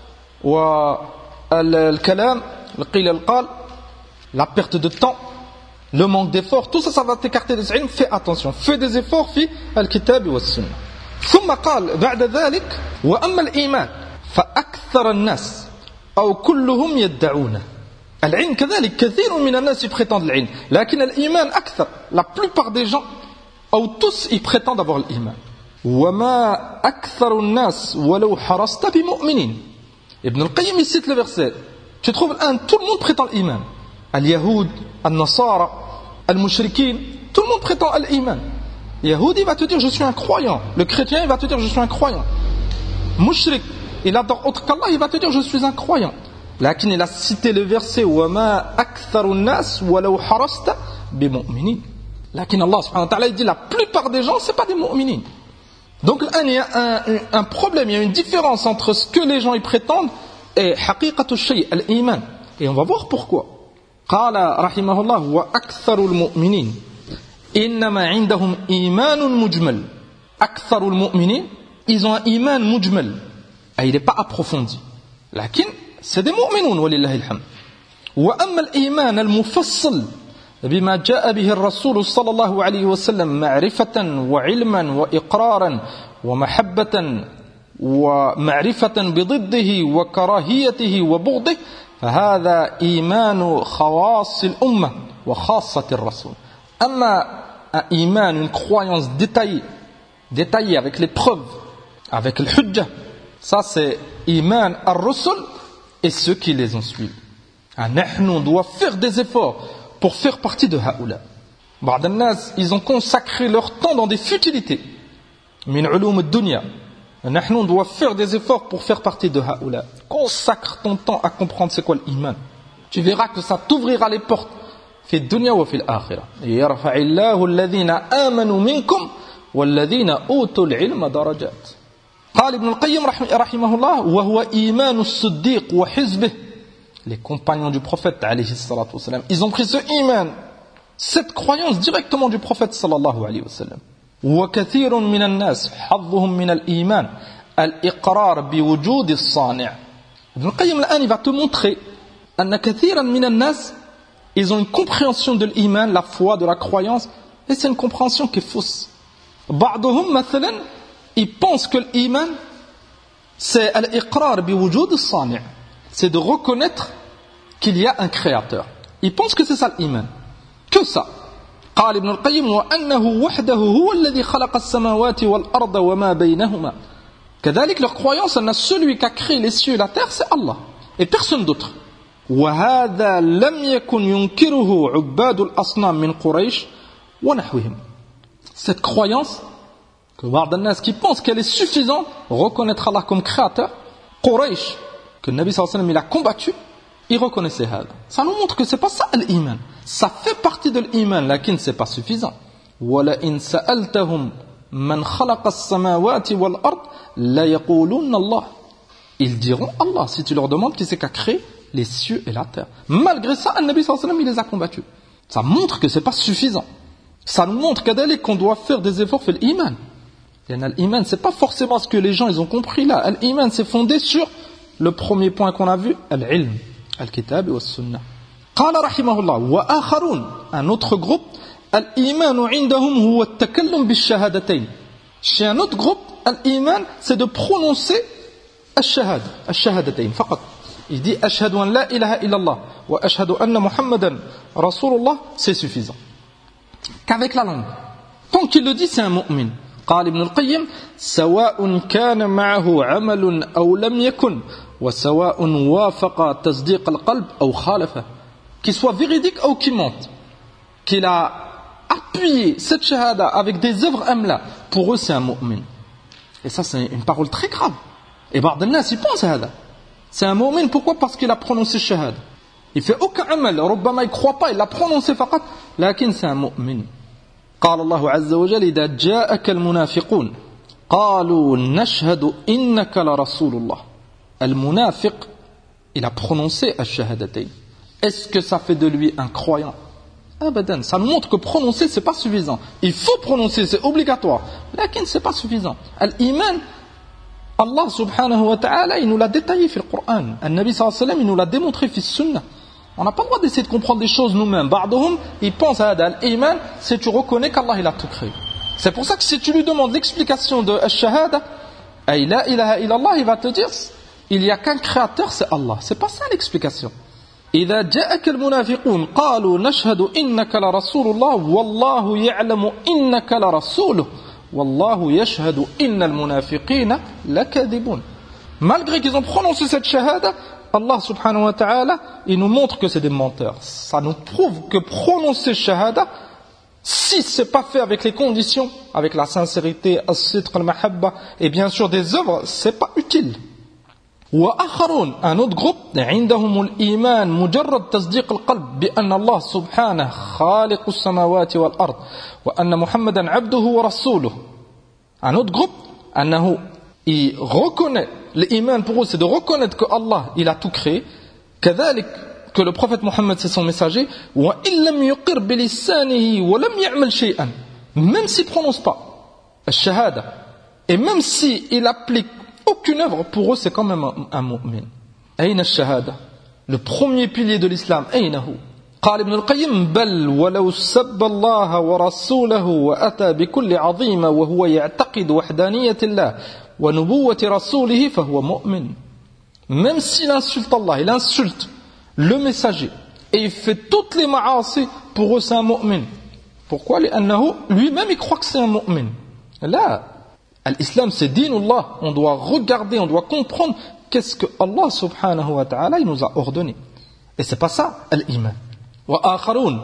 wa al-kalam, al-qil al-qal, la perte de temps, le manque d'efforts, tout ça, ça va t'écarter de ce ilm. Fais attention, fais des efforts, fi al-kitab et le sunnah. ثم قال بعد ذلك وأما الإيمان فأكثر الناس أو كلهم يدعونه. العلم كذلك كثير من الناس يتprétendent العلم لكن الإيمان أكثر. La plupart des gens أو tous ils prétendent avoir l'إيمان. وما أكثر الناس ولو حرصت بمؤمنين. Ibn al-Qayyim il cite le verset. Tu trouves un, tout le monde prétend l'إيمان. اليهود, النصارى, المشركين, tout le monde prétend l'إيمان. Le Yahoudi va te dire je suis un croyant. Le chrétien il va te dire je suis un croyant. Mushrik, il adore autre qu'Allah, il va te dire je suis un croyant. Lakin il a cité le verset وَمَا أَكْثَرُ النَّاسِ وَلَوْ حَرَصْتَ بِمُؤْمِنِينَ. Lakin Allah subhanahu wa ta'ala il dit la plupart des gens c'est pas des mu'minines. Donc là il y a un problème, il y a une différence entre ce que les gens y prétendent et haqiqatu shay, al-iman. Et on va voir pourquoi. قال رحمه الله وأكثر المؤمنين إنما عندهم إيمان مجمل. أكثر المؤمنين ils ont un iman mujmal. Et il n'est pas approfondi. لكن c'est des mu'minun ولله الحمد. وأما الإيمان المفصل بما جاء به الرسول صلى الله عليه وسلم معرفة وعلما وإقرارا ومحبة ومعرفة بضده وكراهيته وبغضه فهذا إيمان خواص الأمة وخاصة الرسول. أما un iman, une croyance détaillée avec les preuves, avec le hujjah, ça c'est iman ar-rusul et ceux qui les ont suivis. On doit faire des efforts pour faire partie de haoula. Ba'd an-nas, ils ont consacré leur temps dans des futilités. Min ulum ad-dunya. On doit faire des efforts pour faire partie de haoula. Consacre ton temps à comprendre c'est quoi l'iman. Tu verras que ça t'ouvrira les portes في الدنيا وفي الآخرة. يرفع الله الذين آمنوا منكم والذين أوتوا العلم درجات. قال ابن القيم رحمه الله وهو إيمان الصديق وحزبه. Les compagnons du prophète عليه الصلاة والسلام, ils ont pris ce iman, cette croyance directement du prophète صلى الله عليه وسلم. وكثير من الناس حظهم من الإيمان الإقرار بوجود الصانع. ابن القيم الآن il va te montrer أن كثيرا من الناس ils ont une compréhension de l'iman, la foi, de la croyance, et c'est une compréhension qui est fausse. بعضهم مثلا, ils pensent que l'iman, c'est al-iqrar biwujud as-sani', c'est de reconnaître qu'il y a un créateur. Ils pensent que c'est ça l'iman. Que ça. قال ابن القيم وأنه وحده هو الذي خلق السماوات والأرض وما بينهما. كذلك leur croyance, elle a celui qui a créé les cieux et la terre, c'est Allah, et personne d'autre. وهذا لم يكن ينكره عباد الأصنام من قريش ونحوهم. Cette croyance que بعض الناس qui pensent qu'elle est suffisante, reconnaître Allah comme créateur, Quraysh, que le Nabi sallallahu alayhi wa sallam il a combattu, il reconnaissait هذا. Ça nous montre que c'est pas ça l'iman. Ça fait partie de l'iman, lakin c'est pas suffisant. وَلَئِنْ سَأَلْتَهُمْ من خلق السماوات والأرض لا يقولون الله. Ils diront Allah si tu leur demandes qui c'est qui a créé les cieux et la terre. Malgré ça, le Nabi sallallahu alayhi wa sallam, il les a combattus. Ça montre que c'est pas suffisant. Ça nous montre qu'on doit faire des efforts pour l'iman. L'iman, c'est pas forcément ce que les gens ils ont compris là. L'iman, c'est fondé sur le premier point qu'on a vu, al-ilm, al-kitab wa sunnah. Qala rahimahullah wa akharun, un autre groupe, al-iman indahum huwa at-takallum bish-shahadatayn. Chez un autre groupe, al-iman, c'est de prononcer al-shahadatayn faqat. Il dit ashhadu an la ilaha illallah wa ashhadu anna muhammadan rasulullah, c'est suffisant. Qu'avec la langue. Tant qu'il le dit, c'est un mu'min. قال ابن القيم سواء كان معه عمل أو لم يكن وسواء وافق تصديق القلب أو خالفه. Qu'il soit véridique ou qu'il mente, qu'il a appuyé cette shahada avec des œuvres amla, pour eux c'est un mu'min. Et ça c'est une parole très grave. Et ba'd al-nas ils pensent à ça. C'est un mu'min, pourquoi? Parce qu'il a prononcé shahada. Il fait aucun amal, ربما il croit pas, il l'a prononcé faqat, lakin c'est un mu'min. قال الله عز وجل إذا جاءك المنافقون قالوا نشهد إنك لرسول الله. المنافق, il a prononcé الشهادتين. Est-ce que ça fait de lui un croyant? Abadan. Ça montre que prononcer c'est pas suffisant. Il faut prononcer, c'est obligatoire. Lakin c'est pas suffisant. Al-iman, Allah subhanahu wa ta'ala, il nous l'a détaillé dans le Coran. Al-Nabi sallallahu alayhi wa sallam, il nous l'a démontré dans la Sunna. On n'a pas le droit d'essayer de comprendre des choses nous-mêmes. Ba'dhum, ils pensent à l'iman, c'est tu reconnais qu'Allah il a tout créé. C'est pour ça que si tu lui demandes l'explication de Ash-Shahada, ay la ilaha illallah, il va te dire il n'y a qu'un créateur, c'est Allah. C'est pas ça l'explication. إذا جاءك المنافقون قالوا نشهد إنك لرسول الله والله يعلم إنك لرسوله والله يشهد إن المنافقين لكاذبون. Malgré qu'ils ont prononcé cette shahada, Allah subhanahu wa ta'ala, il nous montre que c'est des menteurs. Ça nous prouve que prononcer shahada, si c'est pas fait avec les conditions, avec la sincérité, as-sidq, al-mahabba, et bien sûr des œuvres, c'est pas utile. وآخرون, un autre groupe, عندهم الإيمان مجرد تصديق القلب بأن الله سبحانه خالق السماوات والأرض وأن محمدا عبده ورسوله. Un autre groupe, أنه il reconnaît, l'iman pour eux c'est de reconnaître que Allah il a tout créé, كذلك que le prophète Mohammed c'est son messager, وإن لم يقر بلسانه ولم يعمل شيئا, même s'il ne prononce pas الشهادة et même s'il applique aucune œuvre, pour eux c'est quand même un mu'min. أين الشهادة, le premier pilier de l'islam, أين هو؟ قال ابن القيم بل ولو سب الله ورسوله وأتى بكل عظيمة وهو يعتقد وحدانية الله ونبوة رسوله فهو مؤمن. Même s'il insulte Allah, il insulte le messager et il fait toutes les ma'asi, pour eux c'est un mu'min. Pourquoi? لأنه lui-même il croit que c'est un mu'min. Là, l'islam c'est dinullah, on doit regarder, on doit comprendre qu'est-ce que Allah subhanahu wa ta'ala il nous a ordonné. Et c'est pas ça l'iman. وآخرون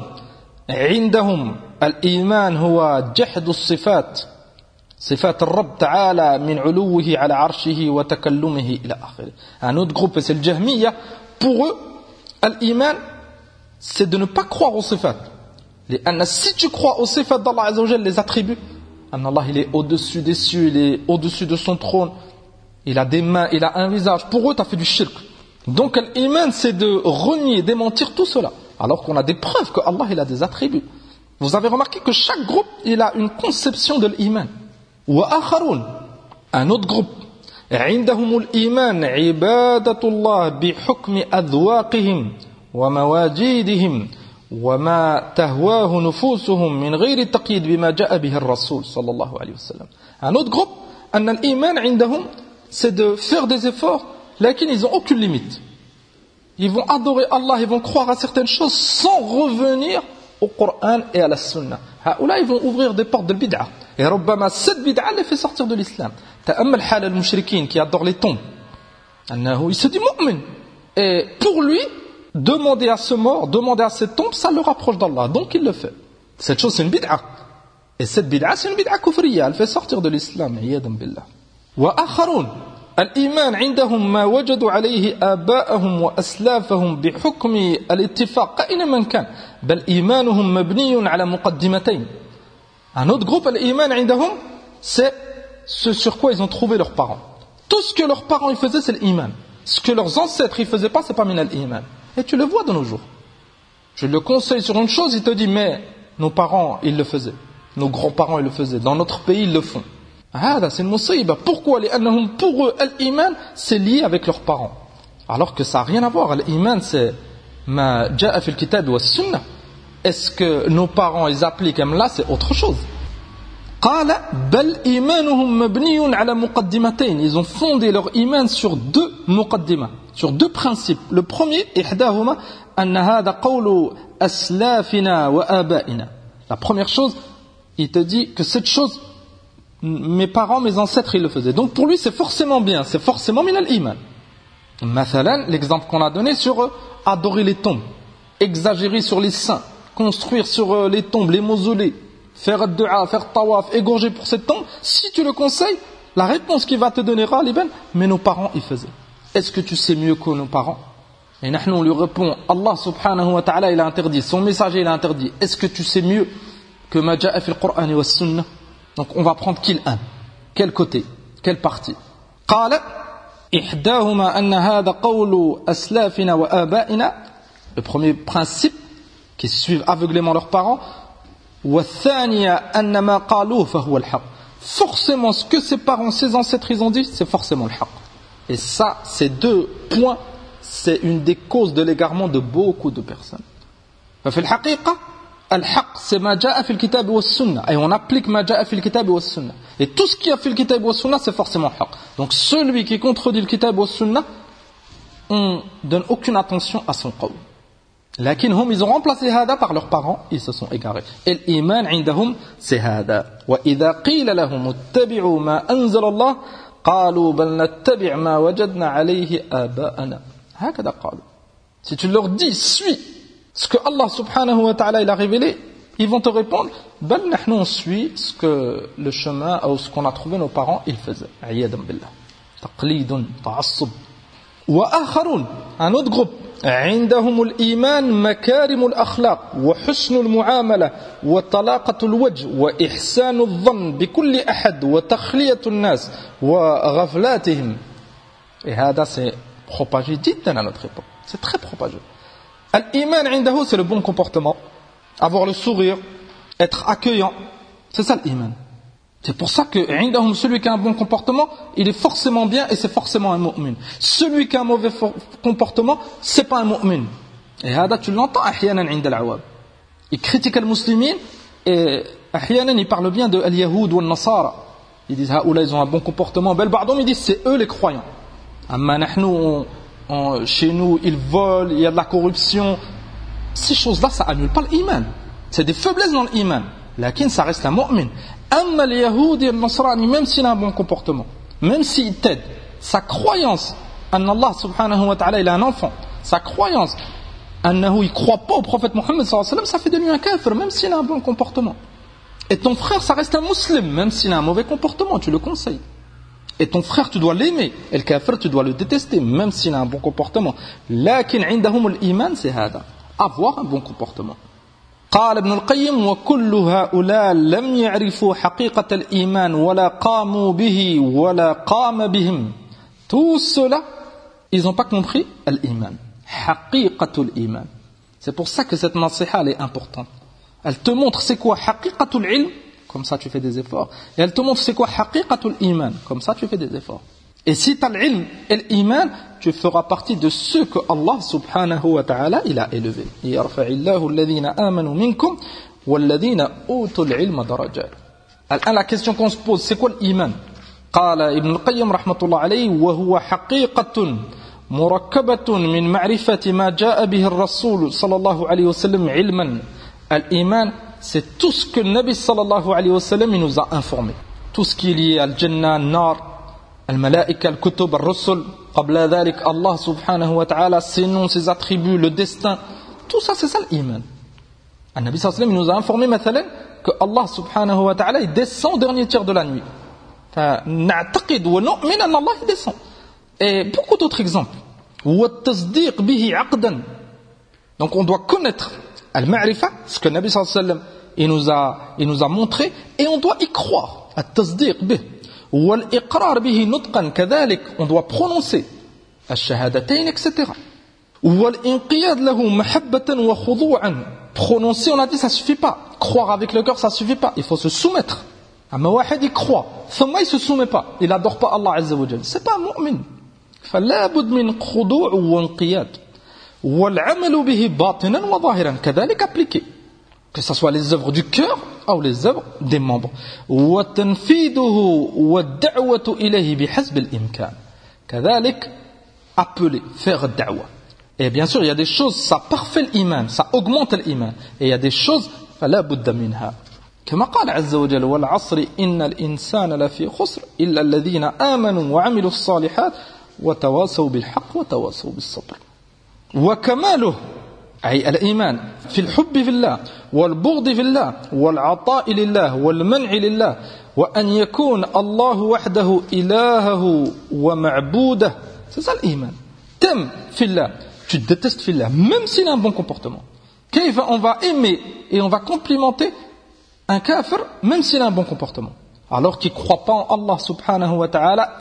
عندهم الإيمان هو جحد الصفات صفات الرب تعالى من علوه على عرشه وتكلمه إلى آخره. Un autre groupe, c'est le Jahmiya. Pour eux, l'iman, c'est de ne pas croire aux sifat. Si tu crois aux sifat d'Allah Azza wa Jalla, les attributs, Allah il est au-dessus des cieux, il est au-dessus de son trône, il a des mains, il a un visage. Pour eux, tu as fait du shirk. Donc l'iman, c'est de renier, démentir tout cela. Alors qu'on a des preuves que Allah il a des attributs. Vous avez remarqué que chaque groupe il a une conception de l'iman. وآخرون, un autre groupe, عندهم الإيمان عبادة الله بحكم أذواقهم ومواجيدهم وما تهواه نفوسهم من غير التقييد بما جاء به الرسول صلى الله عليه وسلم. Un autre groupe, أن الإيمان عندهم, c'est de faire des efforts, lakin ils n'ont aucune limite. Ils vont adorer Allah, ils vont croire à certaines choses sans revenir au Coran et à la Sunna. Là, ils vont ouvrir des portes de bid'a. Et ربما cette bid'a les fait sortir de l'islam. تأمل حال المشركين qui adorent les tombes. Il se dit mu'min. Et pour lui, demander à ce mort, demander à cette tombe, ça le rapproche d'Allah. Donc il le fait. Cette chose c'est une bid'a. Et cette bid'a c'est une bid'a kufriya. Elle fait sortir de l'islam. عياذا بالله. وآخرون الإيمان عندهم ما وجدوا عليه آباءهم وأسلافهم بحكم الاتفاق أينما كان بل إيمانهم مبني على مقدمتين. Un autre groupe, الإيمان عندهم c'est ce sur quoi ils ont trouvé leurs parents. Tout ce que leurs parents ils faisaient, c'est l'iman. Ce que leurs ancêtres ils faisaient pas, c'est pas min al-iman. Et tu le vois de nos jours. Je le conseille sur une chose, il te dit mais nos parents ils le faisaient, nos grands-parents ils le faisaient, dans notre pays ils le font. Ah, c'est une musiba. Pourquoi? Pour eux, l'iman c'est lié avec leurs parents. Alors que ça n'a rien à voir. L'iman c'est ma ja'a fil kitab wa sunnah. Est-ce que nos parents ils appliquent comme là, c'est autre chose. قال بل إيمانهم مبني على مقدمتين. Ils ont fondé leur iman sur deux muqaddima, sur deux principes. Le premier, إحداهما أن هذا قول أسلافنا وآبائنا. La première chose, il te dit que cette chose, mes parents, mes ancêtres, ils le faisaient. Donc pour lui, c'est forcément bien, c'est forcément min al-iman. Mathalan, l'exemple qu'on a donné sur adorer les tombes, exagérer sur les saints, construire sur les tombes, les mausolées, faire dua, faire tawaf, égorger pour cette tombe. Si tu le conseilles, la réponse qu'il va te donner, mais nos parents y faisaient. Est-ce que tu sais mieux que nos parents? Et nous, on lui répond, Allah subhanahu wa ta'ala, il a interdit, son messager, il a interdit. Est-ce que tu sais mieux que ma ja'a fil Qur'an wa sunnah? Donc on va prendre quel côté, quelle partie. قال إحداهما أن هذا قول أسلافنا وآبائنا. Le premier principe, qui suivent aveuglément leurs parents. والثانية أن ما قالوه فهو الحق. Forcément, ce que ses parents, ses ancêtres, ils ont dit, c'est forcément le haqq. Et ça, ces deux points, c'est une des causes de l'égarement de beaucoup de personnes. ففي الحقيقة الحق c'est ما جاء في الكتاب والسنة. Et on applique ما جاء في الكتاب والسنة. Et tout ce qui a fait le kitab wa sunna, c'est forcément haqq. Donc celui qui contredit le kitab wa sunna, on donne aucune attention à son qawl. لكنهم ils ont remplacé هذا par leurs parents, ils se sont égarés. Et l'iman عندهم c'est هذا. وإذا قيل لهم اتبعوا ما أنزل الله قالوا بل نتبع ما وجدنا عليه آباءنا. هكذا قالوا. Si tu leur dis suis ce que Allah subhanahu wa ta'ala il a révélé, ils vont te répondre بل نحن on suit ce que le chemin ou ce qu'on a trouvé nos parents ils faisaient. عياذا بالله. تقليد تعصب. وآخرون un autre groupe عندهم الإيمان مكارم الأخلاق وحسن المعاملة وطلاقة الوجه وإحسان الظن بكل أحد وتخلية الناس وغفلاتهم. Et هذا c'est propagé جدا à notre époque. C'est très propagé. L'iman عنده c'est le bon comportement, avoir le sourire, être accueillant. C'est ça l'iman. C'est pour ça que عندهم celui qui a un bon comportement, il est forcément bien et c'est forcément un mu'min. Celui qui a un mauvais comportement, c'est pas un mu'min. Et هذا tu l'entends أحيانا عند العوام. Ils critiquent les musulmans et أحيانا ils parlent bien de اليهود والنصارى. Ils disent هؤلاء ils ont un bon comportement. بل بعضهم ils disent c'est eux les croyants. أما نحن chez nous ils volent, il y a de la corruption. Ces choses-là ça annule pas l'iman. C'est des faiblesses dans l'iman. Lakin ça reste un mu'min. Amma les Yahoudi et le Nasrani, même s'il a un bon comportement, même s'il t'aide, sa croyance, Allah subhanahu wa ta'ala, il a un enfant, sa croyance, il ne croit pas au prophète Mohammed sallallahu alayhi wa sallam, ça fait de lui un kafir, même s'il a un bon comportement. Et ton frère, ça reste un musulman, même s'il a un mauvais comportement, tu le conseilles. Et ton frère, tu dois l'aimer, et le kafir, tu dois le détester, même s'il a un bon comportement. Lakin عندهم الإيمان c'est هذا, avoir un bon comportement. قال ابن القيم وكل هؤلاء لم يعرفوا حقيقة الإيمان ولا قاموا به ولا قام بهم. Tous ceux-là, ils n'ont pas compris l'iman. حقيقة الإيمان. C'est pour ça que cette nasiha elle est importante. Elle te montre c'est quoi حقيقة العلم, comme ça tu fais des efforts. Et elle te montre c'est quoi حقيقة الإيمان, comme ça tu fais des efforts. Et si tu as l'ilm et l'iman, tu feras partie de ceux que Allah subhanahu wa ta'ala il a élevés. Yarfa'illahu alladhina amanu minkum walladhina utul ilma darajat. Alors la question qu'on se pose, c'est quoi l'iman? قال ابن القيم رحمة الله عليه وهو حقيقة مركبة من معرفة ما جاء به الرسول صلى الله عليه وسلم علما. L'iman, c'est tout ce que le Nabi sallallahu alayhi wa sallam il nous a informé. Tout ce qui est lié à al-Jannah, al-Nar, الملائكة الكتب الرسل قبل ذلك الله سبحانه وتعالى ses noms, ses attributs, le destin, tout ça c'est ça l'iman. النبي صلى الله عليه وسلم nous a informé مثلا que Allah سبحانه وتعالى il descend au dernier tiers de la nuit. فنعتقد ونؤمن أن الله descend. Et beaucoup d'autres exemples. والتصديق به عقدا. Donc on doit connaître al-ma'rifa, ce que le Nabi صلى الله عليه وسلم il nous a montré, et on doit y croire. التصديق به والإقرار به نطقا كذلك on doit prononcer الشهادتين etc. والإنقياد له محبة وخضوعا prononcer on a dit ça suffit pas, croire avec le cœur ça suffit pas, il faut se soumettre. أما واحد il croit ثم il se soumet pas, il adore pas Allah عز وجل, c'est pas un mu'min. فلا بد من خضوع وانقياد والعمل به باطنا وظاهرا كذلك appliqué, que ce soit les œuvres du cœur ou les œuvres des membres. وتنفيذه والدعوة إليه بحسب الإمكان كذلك appeler, faire da'wah. Et bien sûr, il y a des choses, ça parfait l'iman, ça augmente l'iman. Et il y a des choses, فلا بد منها. كما قال عز وجل والعصر إن الإنسان لفي خسر إلا الذين آمنوا وعملوا الصالحات وتواصوا بالحق وتواصوا بالصبر. وكماله أي الإيمان في الحب في الله والبغض في الله والعطاء لله والمنع لله وأن يكون الله وحده إلهه ومعبوده. C'est ça l'Iman. T'aimes fillah, tu détestes fillah, même s'il a un bon comportement. On va aimer et on va complimenter un kafir, même s'il a un bon comportement. Alors qu'il ne croit pas en Allah subhanahu wa ta'ala,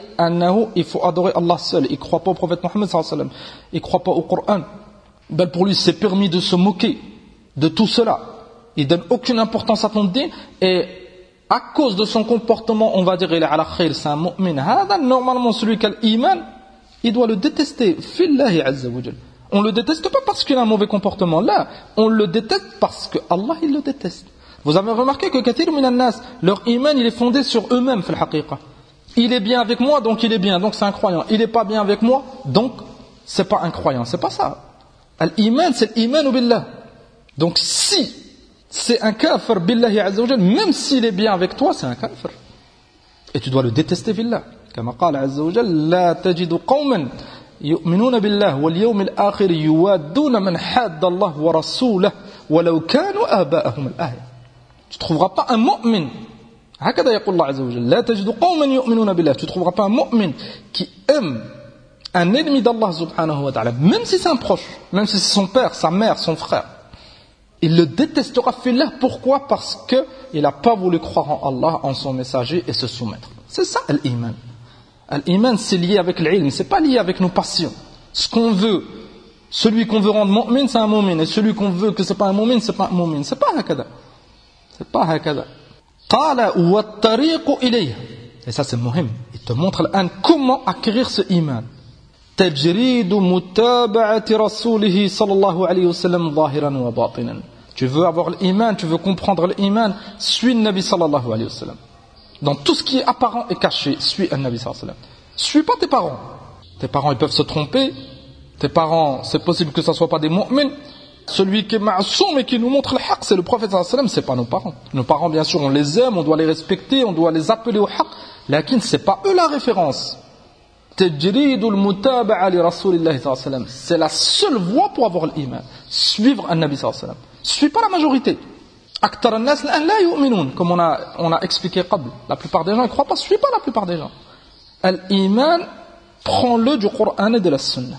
il faut adorer Allah seul. Il ne croit pas au prophète Mohammed sallallahu alayhi wa sallam. Il ne croit pas au Coran. Ben pour lui, c'est permis de se moquer de tout cela. Il ne donne aucune importance à ton din et à cause de son comportement, on va dire il est ala khayr, c'est un mu'min. Normalement, celui qui a l'iman, il doit le détester. Fillahi azza wa jal. On le déteste pas parce qu'il a un mauvais comportement. Là, on le déteste parce que Allah il le déteste. Vous avez remarqué que kathir min an-nas, leur iman il est fondé sur eux-mêmes fil haqiqa. Il est bien avec moi, donc il est bien, donc c'est un croyant. Il est pas bien avec moi, donc c'est pas un croyant. C'est pas ça. Al-iman, c'est l'iman billah. Donc si c'est un kafir billahi azza wa jal, même s'il est bien avec toi, c'est un kafir. Et tu dois le détester billah. كما قال عز وجل لا تجد قوما يؤمنون بالله واليوم الآخر يوادون من حاد الله ورسوله ولو كانوا آباءهم الآية. Tu ne trouveras pas un mu'min. هكذا يقول الله عز وجل لا تجد قوما يؤمنون بالله. Tu ne trouveras pas un mu'min qui aime un ennemi d'Allah subhanahu wa ta'ala, même si c'est un proche, même si c'est son père, sa mère, son frère. Il le détestera fillah. Pourquoi? Parce qu'il n'a pas voulu croire en Allah, en son messager et se soumettre. C'est ça l'iman. L'iman, c'est lié avec l'ilm, c'est pas lié avec nos passions. Ce qu'on veut, celui qu'on veut rendre mu'min, c'est un mu'min, et celui qu'on veut que c'est pas un mu'min, c'est pas un mu'min. C'est pas hakada. C'est pas hakada. Qala wa at-tariqu ilayhi. Et ça c'est muhim. Il te montre l'an comment acquérir ce iman. Tajrid mutaba'ati rasulih sallallahu alayhi wa sallam zahiran wa batinan. Tu veux avoir l'iman, tu veux comprendre l'iman, suis le Nabi sallallahu alayhi wa sallam. Dans tout ce qui est apparent et caché, suis un Nabi sallallahu alayhi wa sallam. Suis pas tes parents. Tes parents ils peuvent se tromper. Tes parents, c'est possible que ça soit pas des mu'min. Celui qui est ma'soum et qui nous montre le haqq, c'est le prophète sallallahu alayhi wa sallam, c'est pas nos parents. Nos parents, bien sûr, on les aime, on doit les respecter, on doit les appeler au haqq. Lakin c'est pas eux la référence. Tajridul mutaba'a li rasulillahi sallallahu alayhi wa sallam. C'est la seule voie pour avoir l'iman. Suivre un Nabi sallallahu alayhi wa sallam. Suis pas la majorité. أكثر الناس الآن لا يؤمنون, comme on a expliqué قبل. La plupart des gens ne croient pas, suis pas la plupart des gens. L'iman, prends-le du Coran et de la Sunna.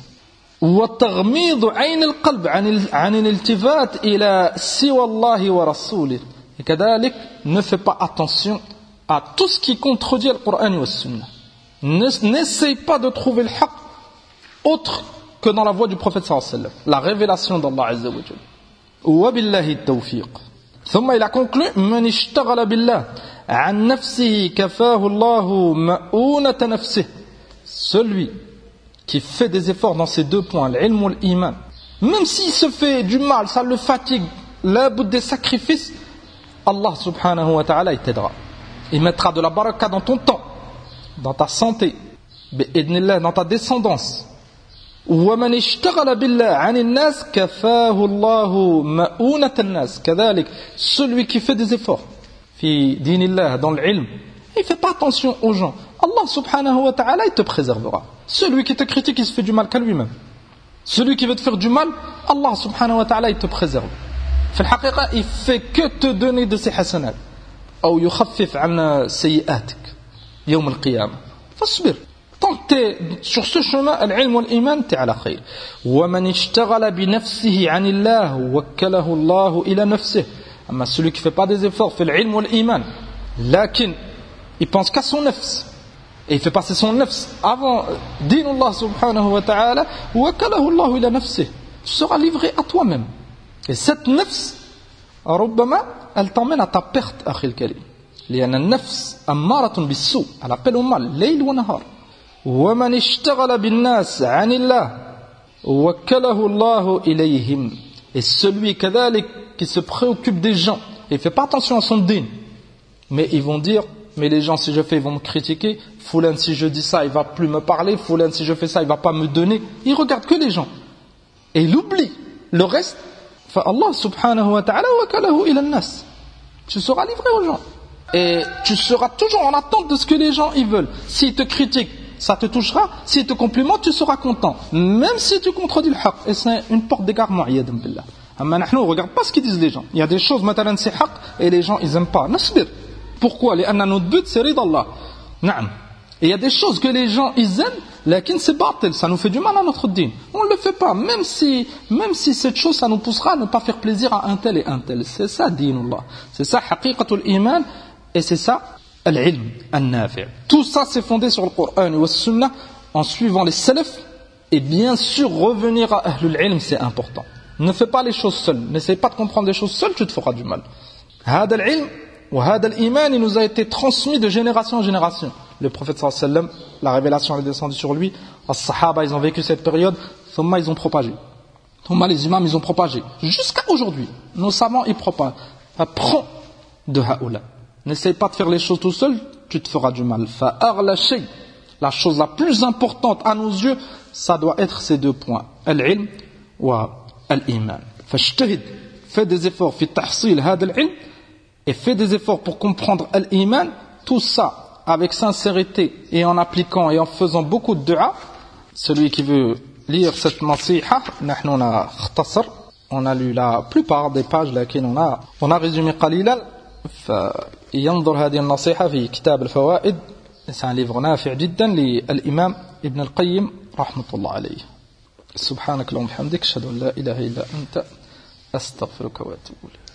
وتغميض عين القلب عن الالتفات إلى سوى الله ورسوله. Et كذلك, ne fais pas attention à tout ce qui contredit le Coran et la Sunna. N'essaye pas de trouver le haqq autre que dans la voie du prophète sallallahu alayhi wa sallam, la révélation d'Allah azza wa jalla. وبالله التوفيق. ثم il a conclu من اشتغل بالله عن نفسه كفاه الله مؤونة نفسه. Celui qui fait des efforts dans ces deux points, l'ilm ou l'iman, même s'il se fait du mal, ça le fatigue, la bout des sacrifices, Allah subhanahu wa ta'ala il t'aidera. Il mettra de la baraka dans ton temps, dans ta santé, dans ta descendance. ومن اشتغل بالله عن الناس كفاه الله مؤونة الناس. كذلك celui qui fait des efforts في دين الله dans l'ilm, il fait pas attention aux gens, Allah subhanahu wa ta'ala il te préservera. Celui qui te critique il se fait du mal qu'à lui-même. Celui qui veut te faire du mal, Allah subhanahu wa ta'ala il te préserve. في الحقيقة il fait que te donner de ses hasanat أو يخفف عن سيئاتك يوم القيامة. فاصبر. Tant que tu es sur ce chemin, al-ilm wal-iman, tu es à la khayr. وَمَنِ اشْتَغَلَ بِنَفْسِهِ عَنِ اللَّهِ وَكَّلَهُ اللَّهُ إِلَى نَفْسِهِ. Amma celui qui ne fait pas des efforts, fait l'ilm wal-iman, lakin il pense qu'à son nafs. Et il fait passer son nafs avant dinullah subhanahu wa ta'ala, wa kalahu Allah ila nafsih. Tu seras livré à toi-même. Et cette nafs, ربما, elle t'emmène à ta perte, أخي الكريم. لأن النفس أمارة بالسوء. Elle appelle au mal, ليل ونهار. ومن اشتغل بالناس عن الله وكله الله إليهم. Et celui كذلك qui se préoccupe des gens et fait pas attention à son din, mais ils vont dire, mais les gens si je fais ils vont me critiquer, Foulan si je dis ça il va plus me parler, Foulan si je fais ça il va pas me donner. Il regarde que les gens et il oublie le reste. Allah subhanahu wa ta'ala wakalahu ila an-nas. Tu seras livré aux gens et tu seras toujours en attente de ce que les gens ils veulent. S'ils te critiquent, ça te touchera. S'ils te complimentent, tu seras content, même si tu contredis le haqq. Et c'est une porte d'égarement, iyadam billah. Amma nahnu, on regarde pas ce qu'ils disent les gens. Il y a des choses, matalan c'est haqq, et les gens ils aiment pas. Nasbir. Pourquoi? Lianna notre but c'est rida Allah. Naam. Et il y a des choses que les gens ils aiment, lakin c'est batil, ça nous fait du mal à notre din. On ne le fait pas, même si cette chose ça nous poussera à ne pas faire plaisir à un tel et un tel. C'est ça dinullah. C'est ça haqiqatul iman, et c'est ça al-ilm al-nafi'. Tout ça c'est fondé sur le Coran et la Sunna en suivant les salafs, et bien sûr revenir à ahlul ilm c'est important. Ne fais pas les choses seul, n'essaie pas de comprendre les choses seul, tu te feras du mal. Hada al-ilm wa hada al-iman, il nous a été transmis de génération en génération. Le prophète sallallahu alayhi wa sallam, la révélation est descendue sur lui, les sahaba ils ont vécu cette période, thumma ils ont propagé, thumma les imams ils ont propagé, jusqu'à aujourd'hui, nos savants ils propagent. Apprends de haoula. N'essaye pas de faire les choses tout seul, tu te feras du mal. Fa'aghla shay, la chose la plus importante à nos yeux, ça doit être ces deux points, al-ilm wa al-iman. Fashtahid, fais des efforts, fi tahsil hada al-ilm, et fais des efforts pour comprendre al-iman, tout ça avec sincérité et en appliquant et en faisant beaucoup de dua. Celui qui veut lire cette nasiha, nahnu on a khtasar, on a lu la plupart des pages laquelle on a résumé qalilan. فينظر هذه النصيحة في كتاب الفوائد. c'est un livre نافع جدا للإمام ابن القيم رحمة الله عليه. سبحانك اللهم وبحمدك أشهد أن لا إله إلا أنت أستغفرك وأتوب إليك.